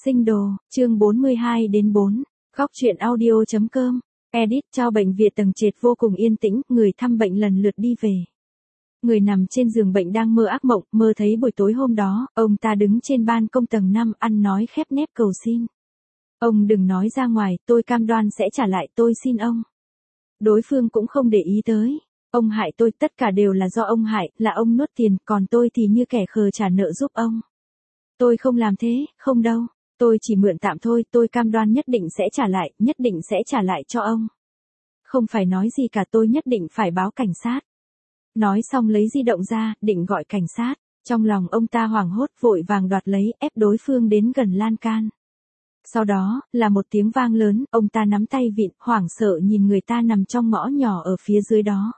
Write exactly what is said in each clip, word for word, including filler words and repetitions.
Sinh đồ, chương bốn mươi hai đến bốn, góc truyện audio.com, edit cho bệnh viện tầng trệt vô cùng yên tĩnh, người thăm bệnh lần lượt đi về. Người nằm trên giường bệnh đang mơ ác mộng, mơ thấy buổi tối hôm đó, ông ta đứng trên ban công tầng năm ăn nói khép nép cầu xin. Ông đừng nói ra ngoài, tôi cam đoan sẽ trả lại, tôi xin ông. Đối phương cũng không để ý tới. Ông hại tôi, tất cả đều là do ông hại, là ông nuốt tiền, còn tôi thì như kẻ khờ trả nợ giúp ông. Tôi không làm thế, không đâu. Tôi chỉ mượn tạm thôi, tôi cam đoan nhất định sẽ trả lại, nhất định sẽ trả lại cho ông. Không phải nói gì cả, tôi nhất định phải báo cảnh sát. Nói xong lấy di động ra, định gọi cảnh sát. Trong lòng ông ta hoảng hốt vội vàng đoạt lấy, ép đối phương đến gần lan can. Sau đó, là một tiếng vang lớn, ông ta nắm tay vịn, hoảng sợ nhìn người ta nằm trong ngõ nhỏ ở phía dưới đó.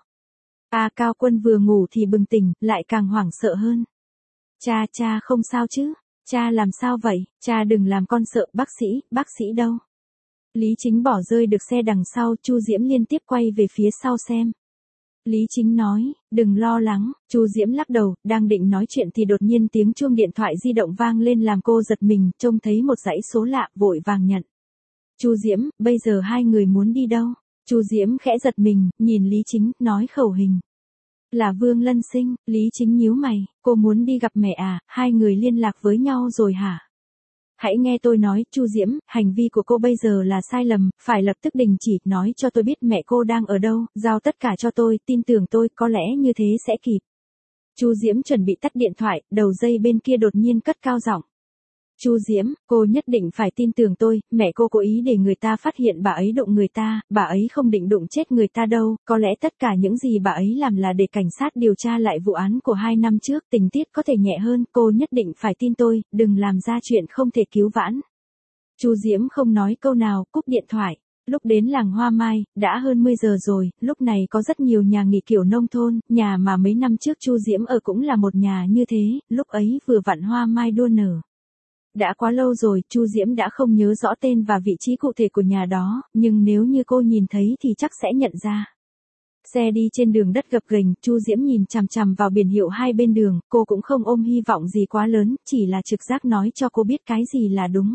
A Cao Quân vừa ngủ thì bừng tỉnh, lại càng hoảng sợ hơn. Cha, cha không sao chứ? Cha làm sao vậy? Cha đừng làm con sợ, bác sĩ, bác sĩ đâu? Lý Chính bỏ rơi được xe đằng sau, Chu Diễm liên tiếp quay về phía sau xem. Lý Chính nói, đừng lo lắng, Chu Diễm lắc đầu, đang định nói chuyện thì đột nhiên tiếng chuông điện thoại di động vang lên làm cô giật mình, trông thấy một dãy số lạ, vội vàng nhận. Chu Diễm, bây giờ hai người muốn đi đâu? Chu Diễm khẽ giật mình, nhìn Lý Chính, nói khẩu hình. Là Vương Lân Sinh, Lý Chính nhíu mày, cô muốn đi gặp mẹ à, hai người liên lạc với nhau rồi hả? Hãy nghe tôi nói, Chu Diễm, hành vi của cô bây giờ là sai lầm, phải lập tức đình chỉ, nói cho tôi biết mẹ cô đang ở đâu, giao tất cả cho tôi, tin tưởng tôi, có lẽ như thế sẽ kịp. Chu Diễm chuẩn bị tắt điện thoại, đầu dây bên kia đột nhiên cất cao giọng. Chu Diễm, cô nhất định phải tin tưởng tôi, mẹ cô cố ý để người ta phát hiện bà ấy đụng người ta, bà ấy không định đụng chết người ta đâu, có lẽ tất cả những gì bà ấy làm là để cảnh sát điều tra lại vụ án của hai năm trước, tình tiết có thể nhẹ hơn, cô nhất định phải tin tôi, đừng làm ra chuyện không thể cứu vãn. Chu Diễm không nói câu nào, cúp điện thoại. Lúc đến làng Hoa Mai, đã hơn mười giờ rồi, lúc này có rất nhiều nhà nghỉ kiểu nông thôn, nhà mà mấy năm trước Chu Diễm ở cũng là một nhà như thế, lúc ấy vừa vặn hoa mai đua nở. Đã quá lâu rồi, Chu Diễm đã không nhớ rõ tên và vị trí cụ thể của nhà đó, nhưng nếu như cô nhìn thấy thì chắc sẽ nhận ra. Xe đi trên đường đất gập ghềnh, Chu Diễm nhìn chằm chằm vào biển hiệu hai bên đường, cô cũng không ôm hy vọng gì quá lớn, chỉ là trực giác nói cho cô biết cái gì là đúng.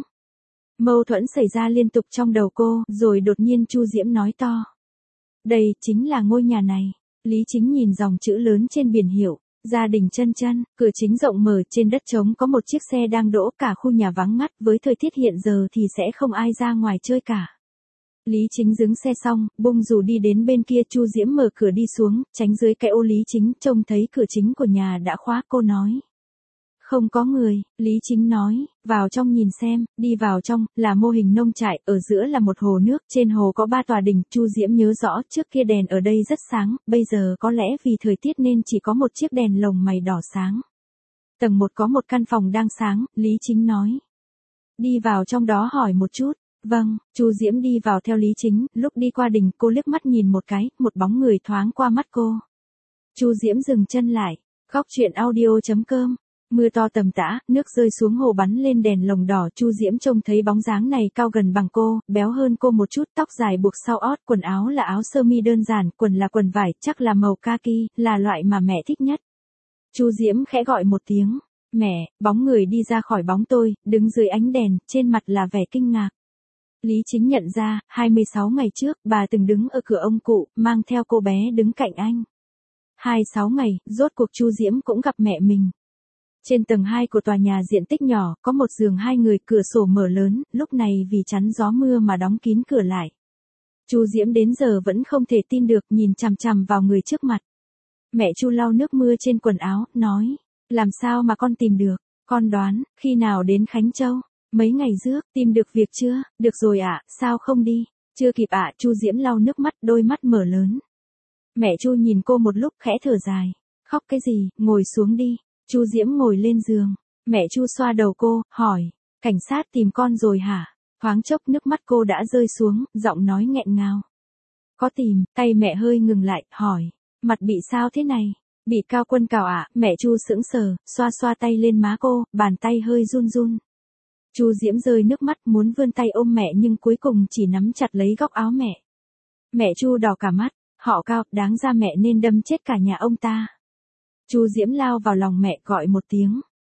Mâu thuẫn xảy ra liên tục trong đầu cô, rồi đột nhiên Chu Diễm nói to. Đây, chính là ngôi nhà này. Lý Chính nhìn dòng chữ lớn trên biển hiệu. Gia đình Chân Chân, cửa chính rộng mở, trên đất trống có một chiếc xe đang đỗ, cả khu nhà vắng ngắt, với thời tiết hiện giờ thì sẽ không ai ra ngoài chơi cả. Lý Chính dừng xe xong, bung dù đi đến bên kia, Chu Diễm mở cửa đi xuống, tránh dưới cái ô Lý Chính, trông thấy cửa chính của nhà đã khóa, cô nói. Không có người, Lý Chính nói, vào trong nhìn xem, đi vào trong, là mô hình nông trại, ở giữa là một hồ nước, trên hồ có ba tòa đình, Chu Diễm nhớ rõ, trước kia đèn ở đây rất sáng, bây giờ có lẽ vì thời tiết nên chỉ có một chiếc đèn lồng mày đỏ sáng. Tầng một có một căn phòng đang sáng, Lý Chính nói. Đi vào trong đó hỏi một chút. Vâng, Chu Diễm đi vào theo Lý Chính, lúc đi qua đình, cô liếc mắt nhìn một cái, một bóng người thoáng qua mắt cô. Chu Diễm dừng chân lại, góc truyện audio.com. Mưa to tầm tã, nước rơi xuống hồ bắn lên đèn lồng đỏ, Chu Diễm trông thấy bóng dáng này cao gần bằng cô, béo hơn cô một chút, tóc dài buộc sau ót, quần áo là áo sơ mi đơn giản, quần là quần vải, chắc là màu kaki, là loại mà mẹ thích nhất. Chu Diễm khẽ gọi một tiếng, mẹ, bóng người đi ra khỏi bóng tôi, đứng dưới ánh đèn, trên mặt là vẻ kinh ngạc. Lý Chính nhận ra, hai mươi sáu ngày trước, bà từng đứng ở cửa ông cụ, mang theo cô bé đứng cạnh anh. hai mươi sáu ngày, rốt cuộc Chu Diễm cũng gặp mẹ mình. Trên tầng hai của tòa nhà diện tích nhỏ, có một giường hai người, cửa sổ mở lớn, lúc này vì chắn gió mưa mà đóng kín cửa lại. Chu Diễm đến giờ vẫn không thể tin được, nhìn chằm chằm vào người trước mặt. Mẹ Chu lau nước mưa trên quần áo, nói, làm sao mà con tìm được, con đoán, khi nào đến Khánh Châu, mấy ngày trước, tìm được việc chưa, được rồi ạ, à, sao không đi, chưa kịp ạ, à, Chu Diễm lau nước mắt, đôi mắt mở lớn. Mẹ Chu nhìn cô một lúc khẽ thở dài, khóc cái gì, ngồi xuống đi. Chu Diễm ngồi lên giường, mẹ Chu xoa đầu cô, hỏi, cảnh sát tìm con rồi hả? Thoáng chốc nước mắt cô đã rơi xuống, giọng nói nghẹn ngào. Có tìm, tay mẹ hơi ngừng lại, hỏi, mặt bị sao thế này? Bị Cao Quân cào ạ, à? Mẹ Chu sững sờ, xoa xoa tay lên má cô, bàn tay hơi run run. Chu Diễm rơi nước mắt muốn vươn tay ôm mẹ nhưng cuối cùng chỉ nắm chặt lấy góc áo mẹ. Mẹ Chu đỏ cả mắt, họ Cao, đáng ra mẹ nên đâm chết cả nhà ông ta. Chu Diễm lao vào lòng mẹ gọi một tiếng,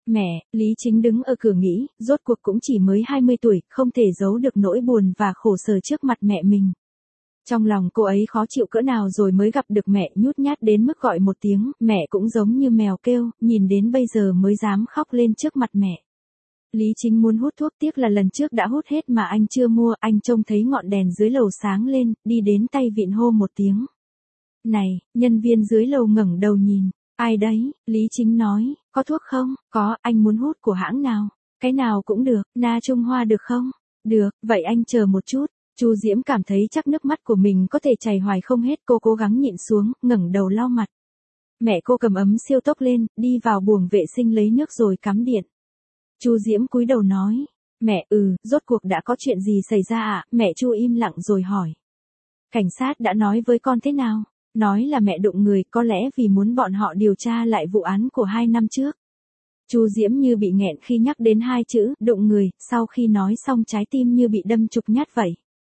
Mẹ, Lý Chính đứng ở cửa nghĩ, rốt cuộc cũng chỉ mới hai mươi tuổi, không thể giấu được nỗi buồn và khổ sở trước mặt mẹ mình. Trong lòng cô ấy khó chịu cỡ nào rồi mới gặp được mẹ, nhút nhát đến mức gọi một tiếng, mẹ cũng giống như mèo kêu, nhìn đến bây giờ mới dám khóc lên trước mặt mẹ. Lý Chính muốn hút thuốc, tiếc là lần trước đã hút hết mà anh chưa mua, anh trông thấy ngọn đèn dưới lầu sáng lên, đi đến tay vịn hô một tiếng. Này, nhân viên dưới lầu ngẩng đầu nhìn, ai đấy, Lý Chính nói, có thuốc không, có, anh muốn hút của hãng nào, cái nào cũng được, Na Trung Hoa được không, được, vậy anh chờ một chút. Chu Diễm cảm thấy chắc nước mắt của mình có thể chảy hoài không hết, cô cố gắng nhịn xuống, ngẩng đầu lau mặt. Mẹ cô cầm ấm siêu tốc lên, đi vào buồng vệ sinh lấy nước rồi cắm điện. Chu Diễm cúi đầu nói, mẹ, ừ, rốt cuộc đã có chuyện gì xảy ra ạ? À? Mẹ Chu im lặng rồi hỏi. Cảnh sát đã nói với con thế nào? Nói là mẹ đụng người, có lẽ vì muốn bọn họ điều tra lại vụ án của hai năm trước. Chu Diễm như bị nghẹn khi nhắc đến hai chữ đụng người, sau khi nói xong trái tim như bị đâm chục nhát vậy.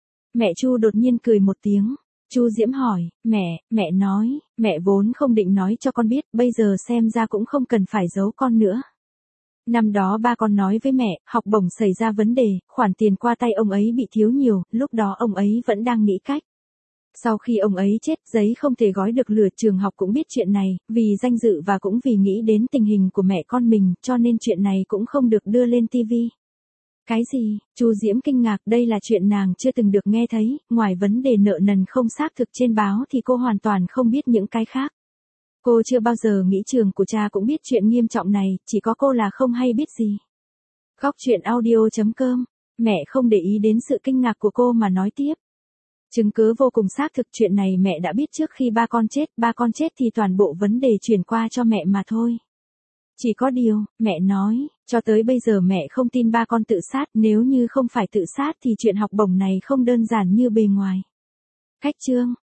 Mẹ Chu đột nhiên cười một tiếng. Chu Diễm hỏi, mẹ, mẹ nói, mẹ vốn không định nói cho con biết, bây giờ xem ra cũng không cần phải giấu con nữa. Năm đó ba con nói với mẹ, học bổng xảy ra vấn đề, khoản tiền qua tay ông ấy bị thiếu nhiều, lúc đó ông ấy vẫn đang nghĩ cách. Sau khi ông ấy chết, giấy không thể gói được lửa, trường học cũng biết chuyện này, vì danh dự và cũng vì nghĩ đến tình hình của mẹ con mình, cho nên chuyện này cũng không được đưa lên ti vi. Cái gì? Chu Diễm kinh ngạc, đây là chuyện nàng chưa từng được nghe thấy, ngoài vấn đề nợ nần không xác thực trên báo thì cô hoàn toàn không biết những cái khác. Cô chưa bao giờ nghĩ trường của cha cũng biết chuyện nghiêm trọng này, chỉ có cô là không hay biết gì. Góc truyện audio chấm com, mẹ không để ý đến sự kinh ngạc của cô mà nói tiếp. Chứng cứ vô cùng xác thực, chuyện này mẹ đã biết trước khi ba con chết, ba con chết thì toàn bộ vấn đề chuyển qua cho mẹ mà thôi. Chỉ có điều, mẹ nói, cho tới bây giờ mẹ không tin ba con tự sát, nếu như không phải tự sát thì chuyện học bổng này không đơn giản như bề ngoài. Khách chương.